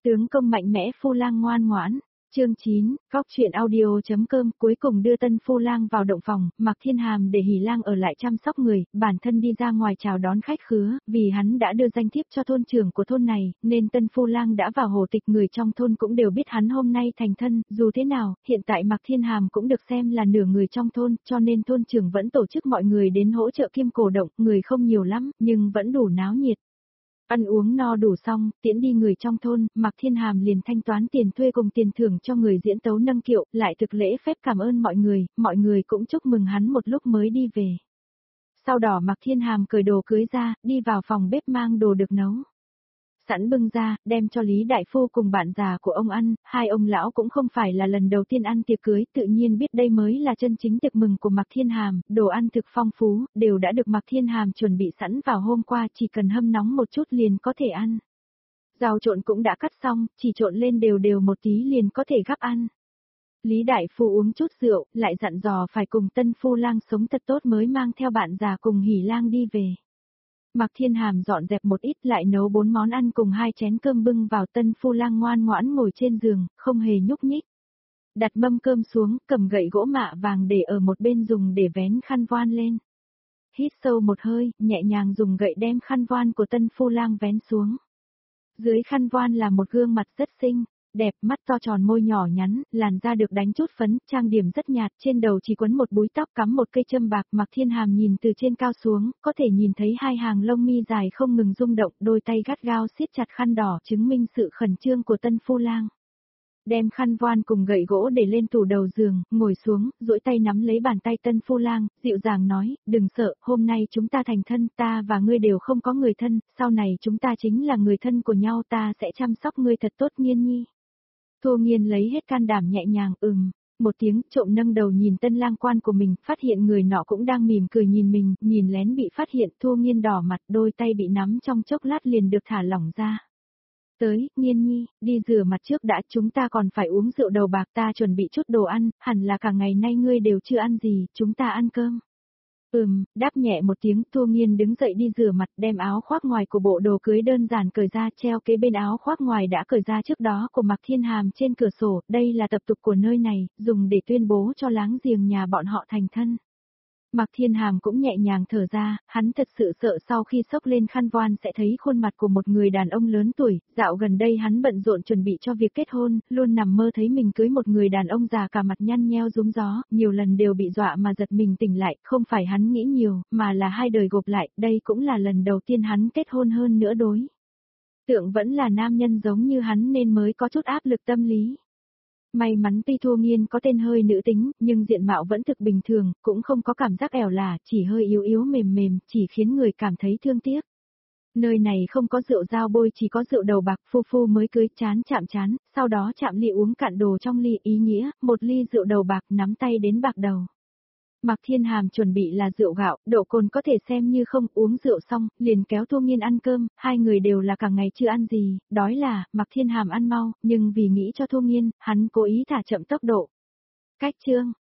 Tướng công mạnh mẽ phu lang ngoan ngoãn. Chương 9, Góc truyện audio.com cuối cùng đưa tân phu lang vào động phòng, Mạc Thiên Hàm để Hỉ Lang ở lại chăm sóc người, bản thân đi ra ngoài chào đón khách khứa, vì hắn đã đưa danh thiếp cho thôn trưởng của thôn này, nên tân phu lang đã vào hồ tịch, người trong thôn cũng đều biết hắn hôm nay thành thân, dù thế nào, hiện tại Mạc Thiên Hàm cũng được xem là nửa người trong thôn, cho nên thôn trưởng vẫn tổ chức mọi người đến hỗ trợ kim cổ động, người không nhiều lắm, nhưng vẫn đủ náo nhiệt. Ăn uống no đủ xong, tiễn đi người trong thôn, Mạc Thiên Hàm liền thanh toán tiền thuê cùng tiền thưởng cho người diễn tấu nâng kiệu, lại thực lễ phép cảm ơn mọi người cũng chúc mừng hắn một lúc mới đi về. Sau đó Mạc Thiên Hàm cởi đồ cưới ra, đi vào phòng bếp mang đồ được nấu sẵn bưng ra, đem cho Lý Đại Phu cùng bạn già của ông ăn, hai ông lão cũng không phải là lần đầu tiên ăn tiệc cưới, tự nhiên biết đây mới là chân chính tiệc mừng của Mạc Thiên Hàm, đồ ăn thực phong phú, đều đã được Mạc Thiên Hàm chuẩn bị sẵn vào hôm qua, chỉ cần hâm nóng một chút liền có thể ăn. Rau trộn cũng đã cắt xong, chỉ trộn lên đều đều một tí liền có thể gắp ăn. Lý Đại Phu uống chút rượu, lại dặn dò phải cùng tân phu lang sống thật tốt mới mang theo bạn già cùng Hỉ Lang đi về. Mạc Thiên Hàm dọn dẹp một ít lại nấu 4 món ăn cùng 2 chén cơm bưng vào, tân phu lang ngoan ngoãn ngồi trên giường, không hề nhúc nhích. Đặt mâm cơm xuống, cầm gậy gỗ mạ vàng để ở một bên dùng để vén khăn voan lên. Hít sâu một hơi, nhẹ nhàng dùng gậy đem khăn voan của tân phu lang vén xuống. Dưới khăn voan là một gương mặt rất xinh, đẹp, mắt to tròn, môi nhỏ nhắn, làn da được đánh chút phấn, trang điểm rất nhạt, trên đầu chỉ quấn một búi tóc cắm một cây châm bạc. Mạc Thiên Hàm nhìn từ trên cao xuống, có thể nhìn thấy hai hàng lông mi dài không ngừng rung động, đôi tay gắt gao siết chặt khăn đỏ, chứng minh sự khẩn trương của tân phu lang. Đem khăn voan cùng gậy gỗ để lên tủ đầu giường, ngồi xuống, duỗi tay nắm lấy bàn tay tân phu lang, dịu dàng nói, đừng sợ, hôm nay chúng ta thành thân, ta và ngươi đều không có người thân, sau này chúng ta chính là người thân của nhau, ta sẽ chăm sóc ngươi thật tốt Nghiên nhi. Thu Nghiên lấy hết can đảm nhẹ nhàng một tiếng, trộm nâng đầu nhìn tân lang quan của mình, phát hiện người nọ cũng đang mỉm cười nhìn mình, nhìn lén bị phát hiện, Thu Nghiên đỏ mặt, đôi tay bị nắm trong chốc lát liền được thả lỏng ra. Tới, Nghiên nhi, đi rửa mặt trước đã, chúng ta còn phải uống rượu đầu bạc, ta chuẩn bị chút đồ ăn, hẳn là cả ngày nay ngươi đều chưa ăn gì, chúng ta ăn cơm. Đáp nhẹ một tiếng, Thu Nghiên đứng dậy đi rửa mặt, đem áo khoác ngoài của bộ đồ cưới đơn giản cởi ra, treo kế bên áo khoác ngoài đã cởi ra trước đó của Mạc Thiên Hàm trên cửa sổ, đây là tập tục của nơi này, dùng để tuyên bố cho láng giềng nhà bọn họ thành thân. Mạc Thiên Hàm cũng nhẹ nhàng thở ra, hắn thật sự sợ sau khi xốc lên khăn voan sẽ thấy khuôn mặt của một người đàn ông lớn tuổi, dạo gần đây hắn bận rộn chuẩn bị cho việc kết hôn, luôn nằm mơ thấy mình cưới một người đàn ông già cả mặt nhăn nheo rúm gió, nhiều lần đều bị dọa mà giật mình tỉnh lại, không phải hắn nghĩ nhiều, mà là hai đời gộp lại, đây cũng là lần đầu tiên hắn kết hôn hơn nữa đối tượng vẫn là nam nhân giống như hắn nên mới có chút áp lực tâm lý. May mắn tuy Thu Nghiên có tên hơi nữ tính, nhưng diện mạo vẫn thực bình thường, cũng không có cảm giác ẻo lả, chỉ hơi yếu yếu mềm mềm, chỉ khiến người cảm thấy thương tiếc. Nơi này không có rượu dao bôi, chỉ có rượu đầu bạc, phu mới cưới, chán chạm chán, sau đó chạm ly uống cạn đồ trong ly, ý nghĩa, một ly rượu đầu bạc nắm tay đến bạc đầu. Mạc Thiên Hàm chuẩn bị là rượu gạo, độ cồn có thể xem như không, uống rượu xong, liền kéo Thu Nghiên ăn cơm, hai người đều là cả ngày chưa ăn gì, đói là, Mạc Thiên Hàm ăn mau, nhưng vì nghĩ cho Thu Nghiên, hắn cố ý thả chậm tốc độ. Cách chương,